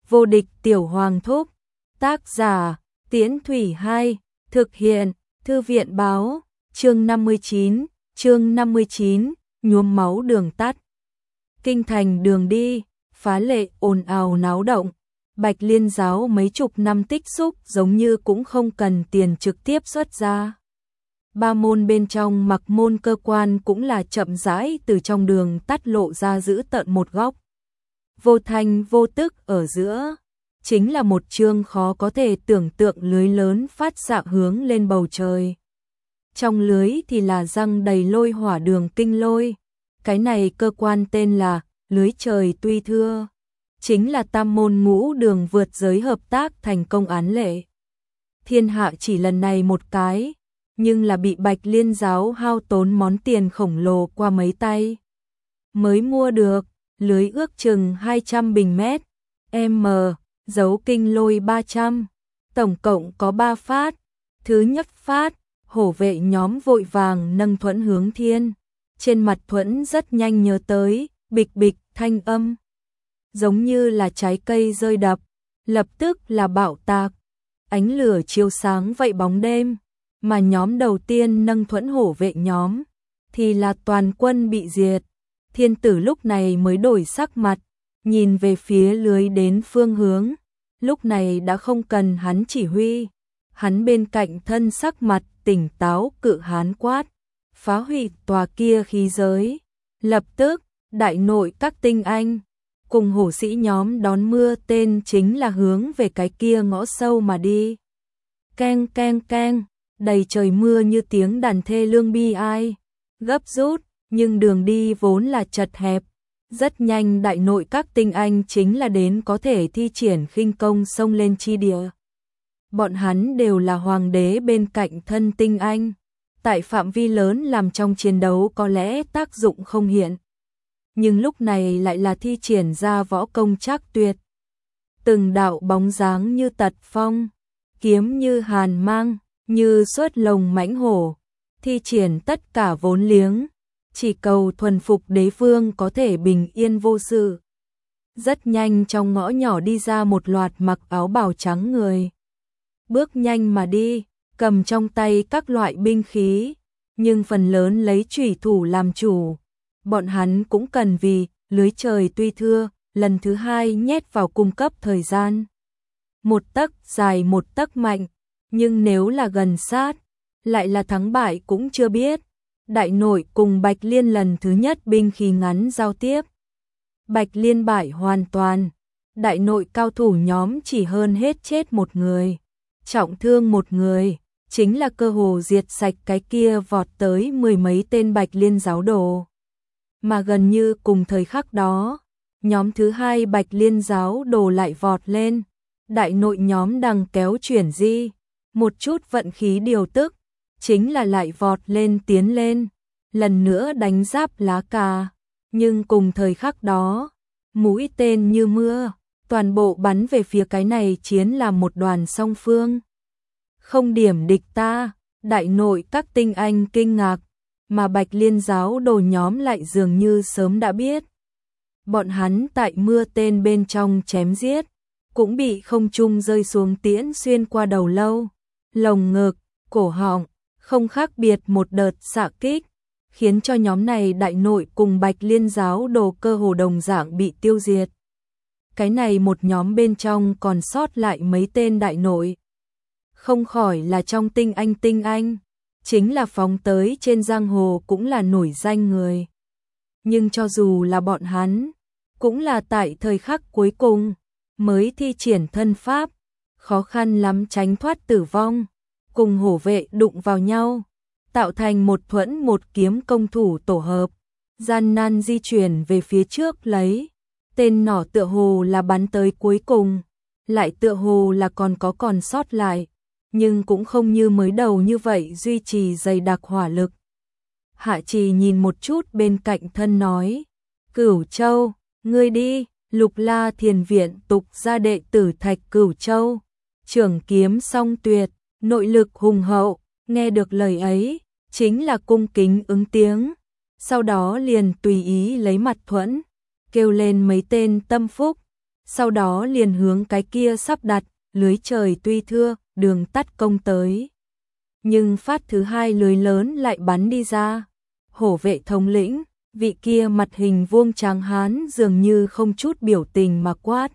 Vô địch tiểu hoàng thúc. Tác giả, Tiễn Thủy 2, thực hiện, Thư viện báo, chương 59, nhuốm máu đường tắt. Kinh thành đường đi, phá lệ ồn ào náo động, Bạch Liên giáo mấy chục năm tích xúc giống như cũng không cần tiền trực tiếp xuất ra. Ba môn bên trong mặc môn cơ quan cũng là chậm rãi từ trong đường tắt lộ ra giữ tợn một góc. Vô thanh vô tức ở giữa, chính là một chương khó có thể tưởng tượng lưới lớn phát xạ hướng lên bầu trời. Trong lưới thì là răng đầy lôi hỏa đường kinh lôi, cái này cơ quan tên là lưới trời tuy thưa, chính là tam môn ngũ đường vượt giới hợp tác thành công án lệ. Thiên hạ chỉ lần này một cái, nhưng là bị Bạch Liên giáo hao tốn món tiền khổng lồ qua mấy tay mới mua được, lưới ước chừng 200 bình mét, m, dấu kinh lôi 300, tổng cộng có 3 phát. Thứ nhất phát, hổ vệ nhóm vội vàng nâng thuẫn hướng thiên, trên mặt thuẫn rất nhanh nhớ tới, bịch bịch thanh âm, giống như là trái cây rơi đập, lập tức là bạo tạc, ánh lửa chiếu sáng vậy bóng đêm, mà nhóm đầu tiên nâng thuẫn hổ vệ nhóm, thì là toàn quân bị diệt. Thiên tử lúc này mới đổi sắc mặt, nhìn về phía lưới đến phương hướng, lúc này đã không cần hắn chỉ huy, hắn bên cạnh thân sắc mặt tỉnh táo cự hán quát, phá hủy tòa kia khí giới. Lập tức, đại nội các tinh anh, cùng hổ sĩ nhóm đón mưa tên chính là hướng về cái kia ngõ sâu mà đi. Keng keng keng, đầy trời mưa như tiếng đàn thê lương bi ai, gấp rút, nhưng đường đi vốn là chật hẹp. Rất nhanh đại nội các tinh anh chính là đến có thể thi triển khinh công xông lên chi địa. Bọn hắn đều là hoàng đế bên cạnh thân tinh anh, tại phạm vi lớn làm trong chiến đấu có lẽ tác dụng không hiện, nhưng lúc này lại là thi triển ra võ công trác tuyệt. Từng đạo bóng dáng như tật phong, kiếm như hàn mang, như xuất lồng mãnh hổ, thi triển tất cả vốn liếng, chỉ cầu thuần phục đế vương có thể bình yên vô sự. Rất nhanh trong ngõ nhỏ đi ra một loạt mặc áo bào trắng người, bước nhanh mà đi, cầm trong tay các loại binh khí, nhưng phần lớn lấy chủy thủ làm chủ. Bọn hắn cũng cần vì lưới trời tuy thưa, lần thứ hai nhét vào cung cấp thời gian. Một tấc dài một tấc mạnh, nhưng nếu là gần sát, lại là thắng bại cũng chưa biết. Đại nội cùng Bạch Liên lần thứ nhất binh khí ngắn giao tiếp. Bạch Liên bại hoàn toàn, đại nội cao thủ nhóm chỉ hơn hết chết một người, trọng thương một người, chính là cơ hồ diệt sạch cái kia vọt tới mười mấy tên Bạch Liên giáo đồ. Mà gần như cùng thời khắc đó, nhóm thứ hai Bạch Liên giáo đồ lại vọt lên, đại nội nhóm đằng kéo chuyển di, một chút vận khí điều tức, chính là lại vọt lên tiến lên, lần nữa đánh giáp lá cà, nhưng cùng thời khắc đó, mũi tên như mưa, toàn bộ bắn về phía cái này chiến là một đoàn song phương. Không điểm địch ta, đại nội các tinh anh kinh ngạc, mà Bạch Liên giáo đồ nhóm lại dường như sớm đã biết. Bọn hắn tại mưa tên bên trong chém giết, cũng bị không trung rơi xuống tiễn xuyên qua đầu lâu, lồng ngực, cổ họng, không khác biệt một đợt xạ kích, khiến cho nhóm này đại nội cùng Bạch Liên giáo đồ cơ hồ đồng dạng bị tiêu diệt. Cái này một nhóm bên trong còn sót lại mấy tên đại nội. Không khỏi là trong tinh anh, chính là phóng tới trên giang hồ cũng là nổi danh người. Nhưng cho dù là bọn hắn, cũng là tại thời khắc cuối cùng, mới thi triển thân pháp, khó khăn lắm tránh thoát tử vong, cùng hổ vệ đụng vào nhau, tạo thành một thuẫn một kiếm công thủ tổ hợp, gian nan di chuyển về phía trước lấy, tên nỏ tựa hồ là bắn tới cuối cùng, lại tựa hồ là còn sót lại, nhưng cũng không như mới đầu như vậy duy trì dày đặc hỏa lực. Hạ Trì nhìn một chút bên cạnh thân nói, Cửu Châu, ngươi đi. Lục La Thiền Viện tục ra đệ tử Thạch Cửu Châu, trưởng kiếm song tuyệt, nội lực hùng hậu, nghe được lời ấy, chính là cung kính ứng tiếng, sau đó liền tùy ý lấy mặt thuẫn, kêu lên mấy tên tâm phúc, sau đó liền hướng cái kia sắp đặt, lưới trời tuy thưa, đường tắt công tới. Nhưng phát thứ hai lưới lớn lại bắn đi ra. Hổ vệ thống lĩnh, vị kia mặt hình vuông tráng hán dường như không chút biểu tình mà quát.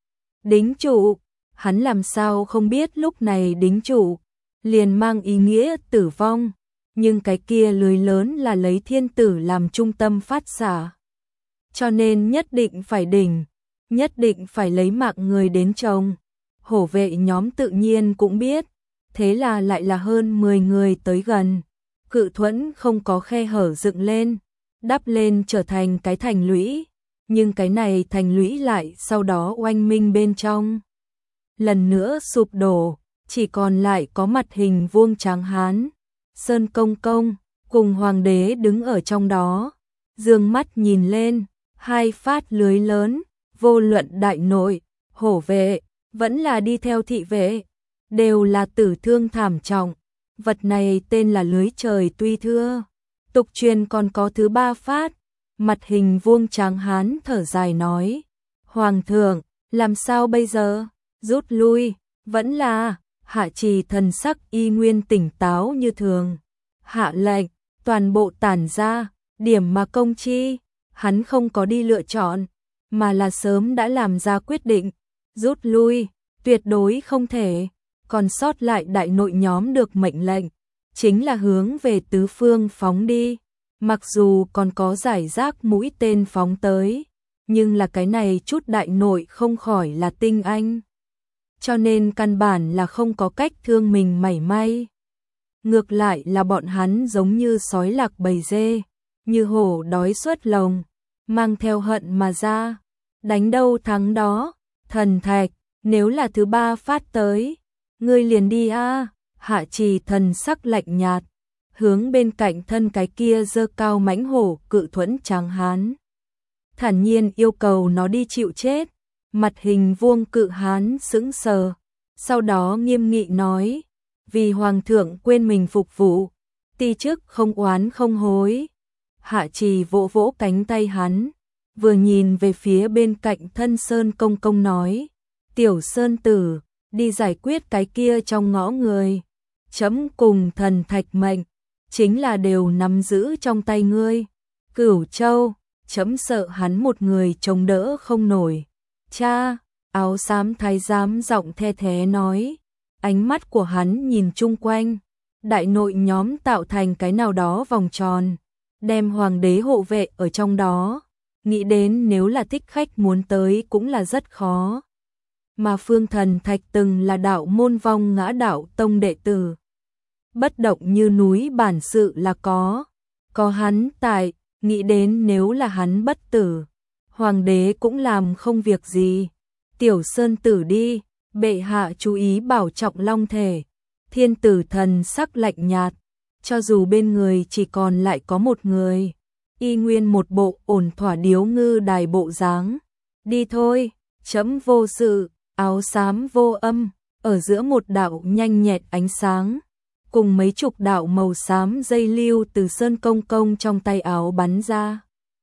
Đính trụ, hắn làm sao không biết lúc này đính trụ, liền mang ý nghĩa tử vong, nhưng cái kia lưới lớn là lấy thiên tử làm trung tâm phát xạ. Cho nên nhất định phải đỉnh, nhất định phải lấy mạng người đến trông. Hổ vệ nhóm tự nhiên cũng biết, thế là lại là hơn 10 người tới gần. Cự thuẫn không có khe hở dựng lên, đắp lên trở thành cái thành lũy, nhưng cái này thành lũy lại sau đó oanh minh bên trong. Lần nữa sụp đổ, chỉ còn lại có mặt hình vuông tráng hán, Sơn Công Công, cùng hoàng đế đứng ở trong đó, dương mắt nhìn lên, hai phát lưới lớn, vô luận đại nội, hổ vệ, vẫn là đi theo thị vệ, đều là tử thương thảm trọng. Vật này tên là lưới trời tuy thưa. Tục truyền còn có thứ ba phát, mặt hình vuông tráng hán thở dài nói. Hoàng thượng, làm sao bây giờ? Rút lui, vẫn là, Hạ Trì thần sắc y nguyên tỉnh táo như thường. Hạ lệnh, toàn bộ tản ra, điểm mà công chi, hắn không có đi lựa chọn, mà là sớm đã làm ra quyết định. Rút lui, tuyệt đối không thể. Còn sót lại đại nội nhóm được mệnh lệnh, chính là hướng về tứ phương phóng đi. Mặc dù còn có giải rác mũi tên phóng tới, nhưng là cái này chút đại nội không khỏi là tinh anh. Cho nên căn bản là không có cách thương mình mảy may. Ngược lại là bọn hắn giống như sói lạc bầy dê, như hổ đói xuất lồng, mang theo hận mà ra. Đánh đâu thắng đó, thần thạch, nếu là thứ ba phát tới, ngươi liền đi a. Hạ Trì thần sắc lạnh nhạt, hướng bên cạnh thân cái kia giơ cao mãnh hổ cự thuẫn tráng hán. Thản nhiên yêu cầu nó đi chịu chết. Mặt hình vuông cự hán sững sờ, sau đó nghiêm nghị nói, vì hoàng thượng quên mình phục vụ, ti chức không oán không hối. Hạ Trì vỗ vỗ cánh tay hắn, vừa nhìn về phía bên cạnh thân Sơn Công Công nói, tiểu Sơn tử, đi giải quyết cái kia trong ngõ người. Chấm cùng thần thạch mệnh, chính là đều nắm giữ trong tay ngươi. Cửu Châu, chấm sợ hắn một người chống đỡ không nổi. Cha, áo xám thái giám giọng the thế nói, ánh mắt của hắn nhìn chung quanh, đại nội nhóm tạo thành cái nào đó vòng tròn, đem hoàng đế hộ vệ ở trong đó, nghĩ đến nếu là thích khách muốn tới cũng là rất khó. Mà Phương Thần Thạch từng là đạo môn vong ngã đạo tông đệ tử, bất động như núi bản sự là có hắn tại, nghĩ đến nếu là hắn bất tử, hoàng đế cũng làm không việc gì. Tiểu Sơn tử đi, bệ hạ chú ý bảo trọng long thể. Thiên tử thần sắc lạnh nhạt, cho dù bên người chỉ còn lại có một người, y nguyên một bộ ổn thỏa điếu ngư đài bộ dáng. Đi thôi, chấm vô sự. Áo xám vô âm, ở giữa một đạo nhanh nhẹt ánh sáng, cùng mấy chục đạo màu xám dây lưu từ Sơn Công Công trong tay áo bắn ra.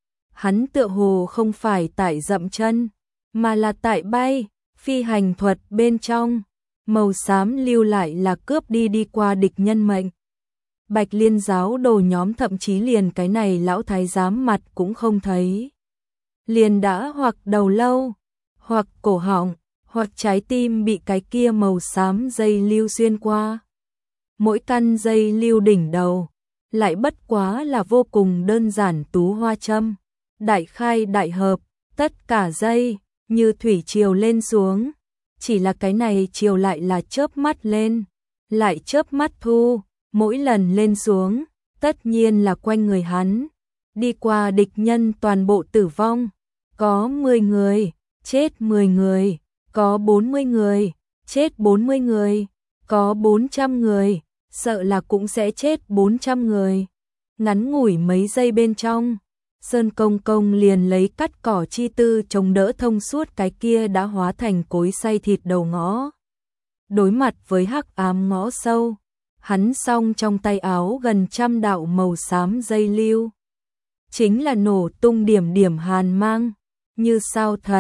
Hắn tựa hồ không phải tại dậm chân, mà là tại bay, phi hành thuật bên trong, màu xám lưu lại là cướp đi qua địch nhân mệnh. Bạch Liên giáo đồ nhóm thậm chí liền cái này lão thái giám mặt cũng không thấy. Liền đã hoặc đầu lâu, hoặc cổ họng, hoặc trái tim bị cái kia màu xám dây lưu xuyên qua. Mỗi căn dây lưu đỉnh đầu, lại bất quá là vô cùng đơn giản tú hoa châm. Đại khai đại hợp, tất cả dây, như thủy triều lên xuống. Chỉ là cái này triều lại là chớp mắt lên, lại chớp mắt thu, mỗi lần lên xuống, tất nhiên là quanh người hắn. Đi qua địch nhân toàn bộ tử vong, có 10 người, chết 10 người. Có 40 người, chết 40 người, có 400 người, sợ là cũng sẽ chết 400 người. Ngắn ngủi mấy giây bên trong, Sơn Công Công liền lấy cắt cỏ chi tư chống đỡ thông suốt cái kia đã hóa thành cối xay thịt đầu ngõ. Đối mặt với hắc ám ngõ sâu, hắn song trong tay áo gần 100 đạo màu xám dây lưu. Chính là nổ tung điểm điểm hàn mang, như sao thần.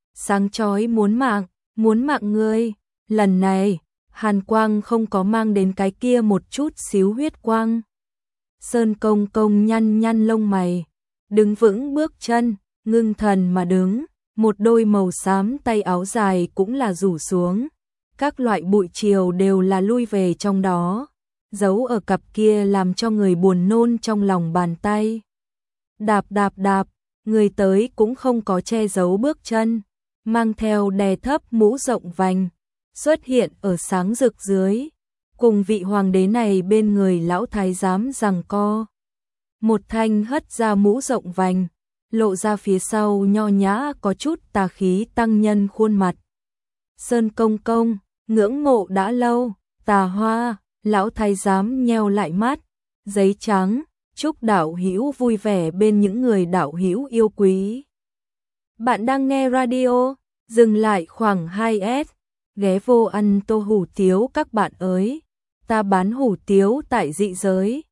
sáng chói muốn mạng ngươi. Lần này, hàn quang không có mang đến cái kia một chút xíu huyết quang. Sơn Công Công nhăn lông mày, đứng vững bước chân, ngưng thần mà đứng, một đôi màu xám tay áo dài cũng là rủ xuống. Các loại bụi triều đều là lui về trong đó, giấu ở cặp kia làm cho người buồn nôn trong lòng bàn tay. Đạp đạp đạp, người tới cũng không có che giấu bước chân, mang theo đè thấp mũ rộng vành, xuất hiện ở sáng rực dưới, cùng vị hoàng đế này bên người lão thái giám giằng co. Một thanh hất ra mũ rộng vành, lộ ra phía sau nho nhã có chút tà khí tăng nhân khuôn mặt. Sơn Công Công, ngưỡng mộ đã lâu, Tà Hoa, lão thái giám nheo lại mắt, giấy trắng, chúc đạo hữu vui vẻ bên những người đạo hữu yêu quý. Bạn đang nghe radio, dừng lại khoảng 2S, ghé vô ăn tô hủ tiếu các bạn ơi, ta bán hủ tiếu tại dị giới.